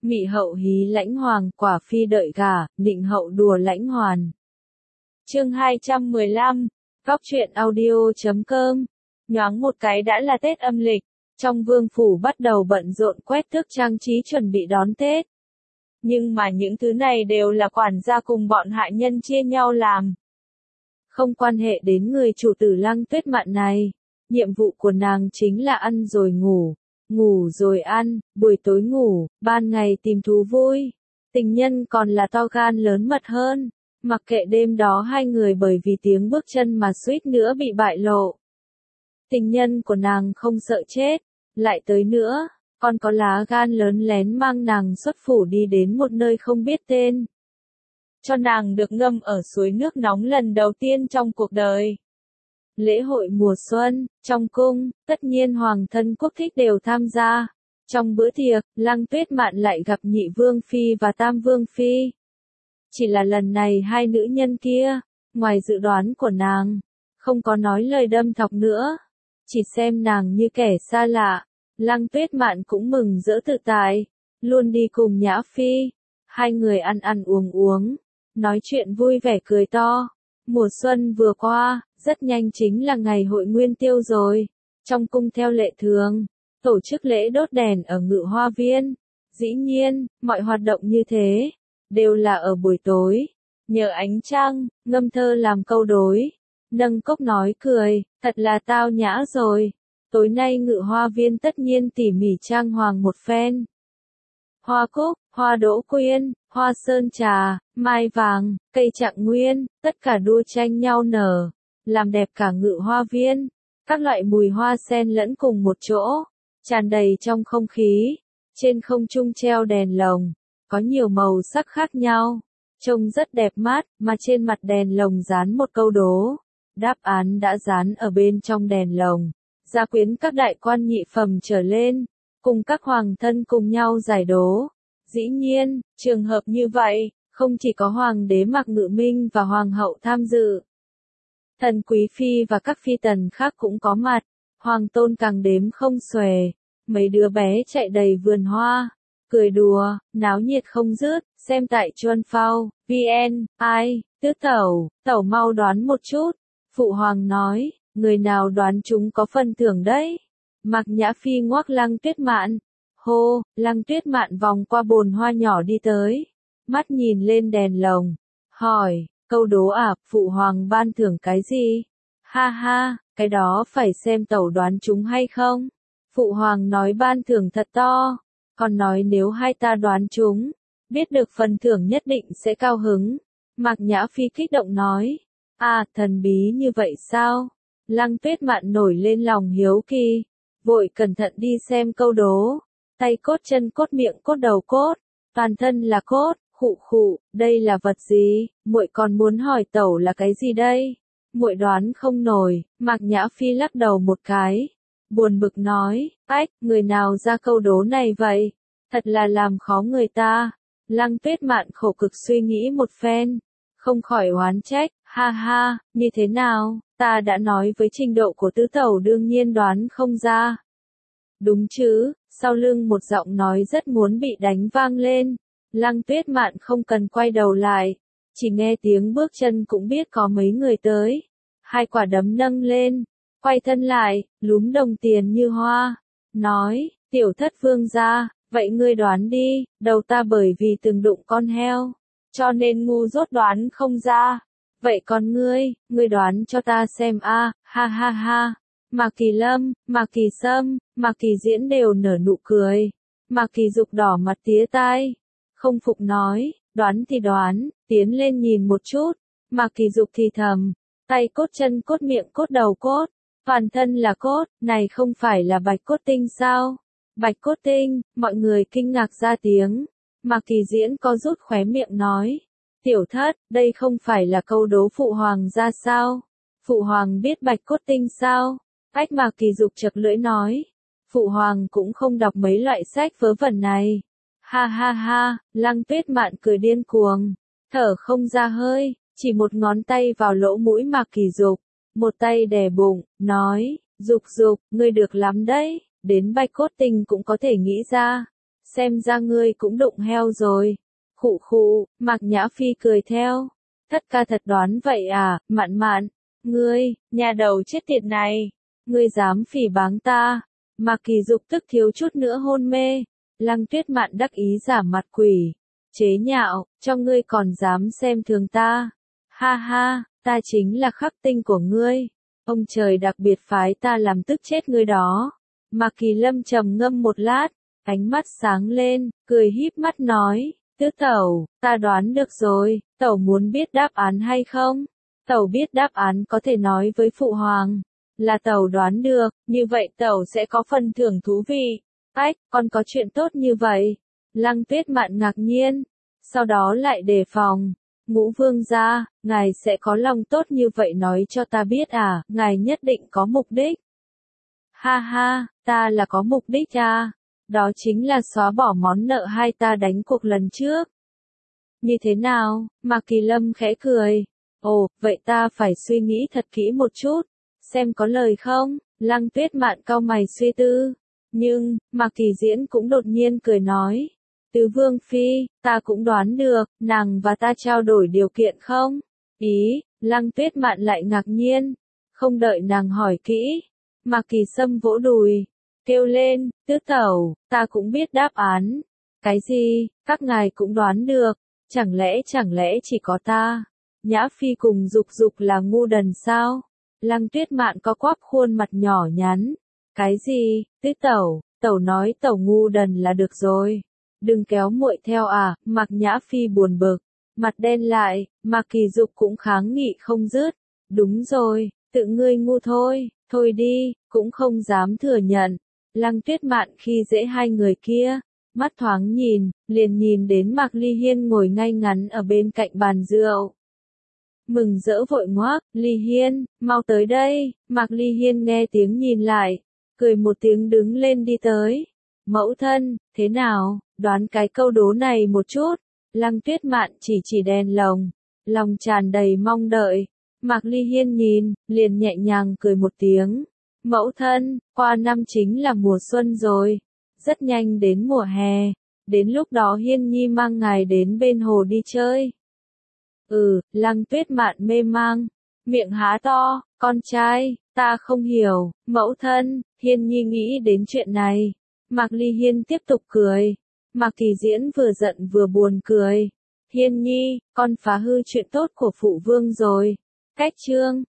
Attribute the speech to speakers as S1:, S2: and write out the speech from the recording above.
S1: Mị hậu hí lãnh hoàng, quả phi đợi gả, nịnh hậu đùa lãnh hoàn. Chương 215, Góc truyện audio.com. Nhoáng một cái đã là Tết âm lịch, trong vương phủ bắt đầu bận rộn quét tước trang trí chuẩn bị đón Tết. Nhưng mà những thứ này đều là quản gia cùng bọn hạ nhân chia nhau làm. Không quan hệ đến người chủ tử Lăng Tuyết Mạn này, nhiệm vụ của nàng chính là ăn rồi ngủ, ngủ rồi ăn, buổi tối ngủ, ban ngày tìm thú vui. Tình nhân còn là to gan lớn mật hơn, mặc kệ đêm đó hai người bởi vì tiếng bước chân mà suýt nữa bị bại lộ. Tình nhân của nàng không sợ chết, lại tới nữa, còn có lá gan lớn lén mang nàng xuất phủ đi đến một nơi không biết tên. Cho nàng được ngâm ở suối nước nóng lần đầu tiên trong cuộc đời. Lễ hội mùa xuân, trong cung, tất nhiên hoàng thân quốc thích đều tham gia. Trong bữa tiệc, Lăng Tuyết Mạn lại gặp Nhị Vương Phi và Tam Vương Phi. Chỉ là lần này hai nữ nhân kia, ngoài dự đoán của nàng, không có nói lời đâm thọc nữa. Chỉ xem nàng như kẻ xa lạ, Lăng Tuyết Mạn cũng mừng rỡ tự tại, luôn đi cùng Nhã Phi. Hai người ăn ăn uống uống, nói chuyện vui vẻ cười to. Mùa xuân vừa qua, rất nhanh chính là ngày hội Nguyên Tiêu rồi. Trong cung theo lệ thường, tổ chức lễ đốt đèn ở Ngự Hoa Viên. Dĩ nhiên, mọi hoạt động như thế, đều là ở buổi tối. Nhờ ánh trăng, ngâm thơ làm câu đối, nâng cốc nói cười, thật là tao nhã rồi. Tối nay Ngự Hoa Viên tất nhiên tỉ mỉ trang hoàng một phen. Hoa cúc, hoa đỗ quyên, hoa sơn trà, mai vàng, cây trạng nguyên, tất cả đua tranh nhau nở, làm đẹp cả Ngự Hoa Viên. Các loại mùi hoa xen lẫn cùng một chỗ, tràn đầy trong không khí. Trên không trung treo đèn lồng, có nhiều màu sắc khác nhau, trông rất đẹp mắt, mà trên mặt đèn lồng dán một câu đố. Đáp án đã dán ở bên trong đèn lồng. Gia quyến các đại quan nhị phẩm trở lên, cùng các hoàng thân cùng nhau giải đố. Dĩ nhiên, trường hợp như vậy, không chỉ có hoàng đế Mạc Ngự Minh và hoàng hậu tham dự. Thần quý phi và các phi tần khác cũng có mặt, hoàng tôn càng đếm không xuể. Mấy đứa bé chạy đầy vườn hoa, cười đùa, náo nhiệt không dứt. Xem tại Chuan Phao, VN, tứ tẩu mau đoán một chút. Phụ hoàng nói, người nào đoán chúng có phần thưởng đấy. Mạc Nhã Phi ngoác Lăng Tuyết Mạn. Hô, Lăng Tuyết Mạn vòng qua bồn hoa nhỏ đi tới, mắt nhìn lên đèn lồng, hỏi, câu đố à, phụ hoàng ban thưởng cái gì? Ha ha, cái đó phải xem tẩu đoán chúng hay không? Phụ hoàng nói ban thưởng thật to, còn nói nếu hai ta đoán chúng, biết được phần thưởng nhất định sẽ cao hứng. Mạc Nhã Phi kích động nói, thần bí như vậy sao? Lăng Tuyết Mạn nổi lên lòng hiếu kỳ, vội cẩn thận đi xem câu đố. Tay cốt chân cốt miệng cốt đầu cốt, toàn thân là cốt, khụ khụ, đây là vật gì? Muội còn muốn hỏi tẩu là cái gì đây? Muội đoán không nổi. Mạc Nhã Phi lắc đầu một cái, buồn bực nói, người nào ra câu đố này vậy? Thật là làm khó người ta. Lăng Tuyết Mạn khổ cực suy nghĩ một phen, không khỏi oán trách, ha ha, như thế nào? Ta đã nói với trình độ của tứ tẩu đương nhiên đoán không ra. Đúng chứ? Sau lưng một giọng nói rất muốn bị đánh vang lên. Lăng Tuyết Mạn không cần quay đầu lại, chỉ nghe tiếng bước chân cũng biết có mấy người tới. Hai quả đấm nâng lên, quay thân lại, lúm đồng tiền như hoa, nói, tiểu thất vương gia, vậy ngươi đoán đi, đầu ta bởi vì từng đụng con heo, cho nên ngu dốt đoán không ra. Vậy còn ngươi đoán cho ta xem ha ha ha. Mạc Kỳ Lâm, Mạc Kỳ Sâm, Mạc Kỳ Diễn đều nở nụ cười. Mạc Kỳ Dục đỏ mặt tía tai, không phục nói, đoán thì đoán, tiến lên nhìn một chút. Mạc Kỳ Dục thì thầm, tay cốt chân cốt miệng cốt đầu cốt, toàn thân là cốt, này không phải là bạch cốt tinh sao? Bạch cốt tinh, mọi người kinh ngạc ra tiếng. Mạc Kỳ Diễn có rút khóe miệng nói, tiểu thất, đây không phải là câu đố phụ hoàng ra sao? Phụ hoàng biết bạch cốt tinh sao? Mạc Kỳ Dục chật lưỡi nói, phụ hoàng cũng không đọc mấy loại sách vớ vẩn này. Ha ha ha, Lăng Tuyết Mạn cười điên cuồng, thở không ra hơi, chỉ một ngón tay vào lỗ mũi Mạc Kỳ Dục, một tay đè bụng, nói, Dục, ngươi được lắm đấy, đến bạch cốt tinh cũng có thể nghĩ ra. xem ra ngươi cũng đụng heo rồi. Khụ khụ, Mạc Nhã Phi cười theo. Thất ca thật đoán vậy à, Mạn Mạn, ngươi, nhà đầu chết tiệt này, ngươi dám phỉ báng ta. Mạc Kỳ Dục tức thiếu chút nữa hôn mê. Lăng Tuyết Mạn đắc ý giả mặt quỷ, chế nhạo, cho ngươi còn dám xem thường ta. Ha ha, ta chính là khắc tinh của ngươi. Ông trời đặc biệt phái ta làm tức chết ngươi đó. Mạc Kỳ Lâm trầm ngâm một lát, ánh mắt sáng lên, cười híp mắt nói, Tứ tẩu, ta đoán được rồi, tẩu muốn biết đáp án hay không? Tẩu biết đáp án có thể nói với phụ hoàng, là tẩu đoán được, như vậy tẩu sẽ có phần thưởng thú vị. Ách, còn có chuyện tốt như vậy. Lăng Tuyết Mạn ngạc nhiên, sau đó lại đề phòng. Ngũ vương gia, ngài sẽ có lòng tốt như vậy nói cho ta biết à, ngài nhất định có mục đích. Ha ha, ta là có mục đích à, đó chính là xóa bỏ món nợ hai ta đánh cuộc lần trước. Như thế nào, Mạc Kỳ Lâm khẽ cười. Ồ, vậy ta phải suy nghĩ thật kỹ một chút, xem có lời không. Lăng Tuyết Mạn cau mày suy tư. Nhưng, Mạc Kỳ Diễn cũng đột nhiên cười nói. Tứ Vương Phi, ta cũng đoán được, nàng và ta trao đổi điều kiện không? Ý, Lăng Tuyết Mạn lại ngạc nhiên. Không đợi nàng hỏi kỹ. Mạc Kỳ Sâm vỗ đùi, kêu lên, tứ tẩu, ta cũng biết đáp án. Cái gì, các ngài cũng đoán được, chẳng lẽ chỉ có ta? Nhã Phi cùng Dục Dục là ngu đần sao? Lăng Tuyết Mạn có quắp khuôn mặt nhỏ nhắn. Cái gì, tứ tẩu, tẩu nói tẩu ngu đần là được rồi. Đừng kéo muội theo à, Mạc Nhã Phi buồn bực, mặt đen lại, Mạc Kỳ Dục cũng kháng nghị không dứt. Đúng rồi, tự ngươi ngu thôi, thôi đi, cũng không dám thừa nhận. Lăng Tuyết Mạn khi dễ hai người kia, mắt thoáng nhìn, liền nhìn đến Mạc Ly Hiên ngồi ngay ngắn ở bên cạnh bàn rượu. Mừng rỡ vội ngoác, Ly Hiên, mau tới đây. Mạc Ly Hiên nghe tiếng nhìn lại, cười một tiếng đứng lên đi tới. Mẫu thân, thế nào, đoán cái câu đố này một chút. Lăng Tuyết Mạn chỉ đèn lồng, lòng tràn đầy mong đợi. Mạc Ly Hiên nhìn, liền nhẹ nhàng cười một tiếng. Mẫu thân, qua năm chính là mùa xuân rồi, rất nhanh đến mùa hè, đến lúc đó Hiên Nhi mang ngài đến bên hồ đi chơi. Lăng Tuyết Mạn mê mang, miệng há to, con trai, ta không hiểu, mẫu thân, Hiên Nhi nghĩ đến chuyện này. Mạc Ly Hiên tiếp tục cười, Mạc Kỳ Diễn vừa giận vừa buồn cười. Hiên Nhi, con phá hư chuyện tốt của phụ vương rồi. Cách chương